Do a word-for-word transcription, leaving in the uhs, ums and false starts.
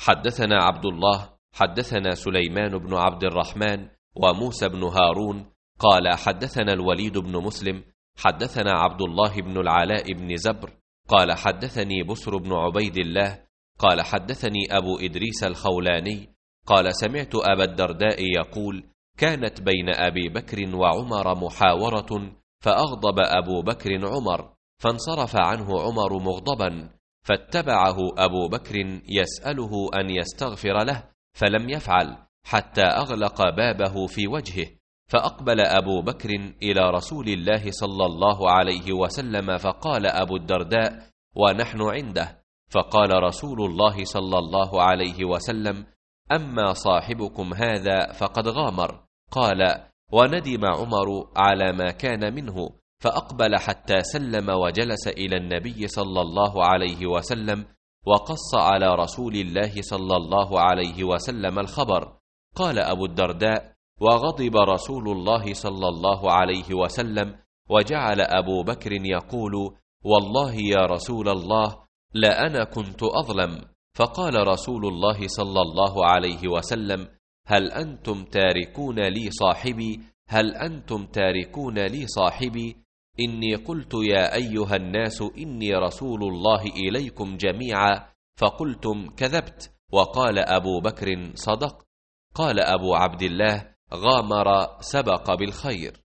حدثنا عبد الله حدثنا سليمان بن عبد الرحمن وموسى بن هارون قال حدثنا الوليد بن مسلم حدثنا عبد الله بن العلاء بن زبر قال حدثني بسر بن عبيد الله قال حدثني أبو إدريس الخولاني قال سمعت أبا الدرداء يقول كانت بين أبي بكر وعمر محاورة فأغضب أبو بكر عمر فانصرف عنه عمر مغضبا فاتبعه أبو بكر يسأله أن يستغفر له فلم يفعل حتى أغلق بابه في وجهه فأقبل أبو بكر إلى رسول الله صلى الله عليه وسلم فقال أبو الدرداء ونحن عنده فقال رسول الله صلى الله عليه وسلم أما صاحبكم هذا فقد غامر قال وندم عمر على ما كان منه فأقبل حتى سلم وجلس إلى النبي صلى الله عليه وسلم وقص على رسول الله صلى الله عليه وسلم الخبر قال أبو الدرداء وغضب رسول الله صلى الله عليه وسلم وجعل أبو بكر يقول والله يا رسول الله لأنا كنت أظلم فقال رسول الله صلى الله عليه وسلم هل أنتم تاركون لي صاحبي هل أنتم تاركون لي صاحبي إني قلت يا أيها الناس إني رسول الله إليكم جميعا فقلتم كذبت وقال أبو بكر صدقت قال أبو عبد الله غامر سبق بالخير.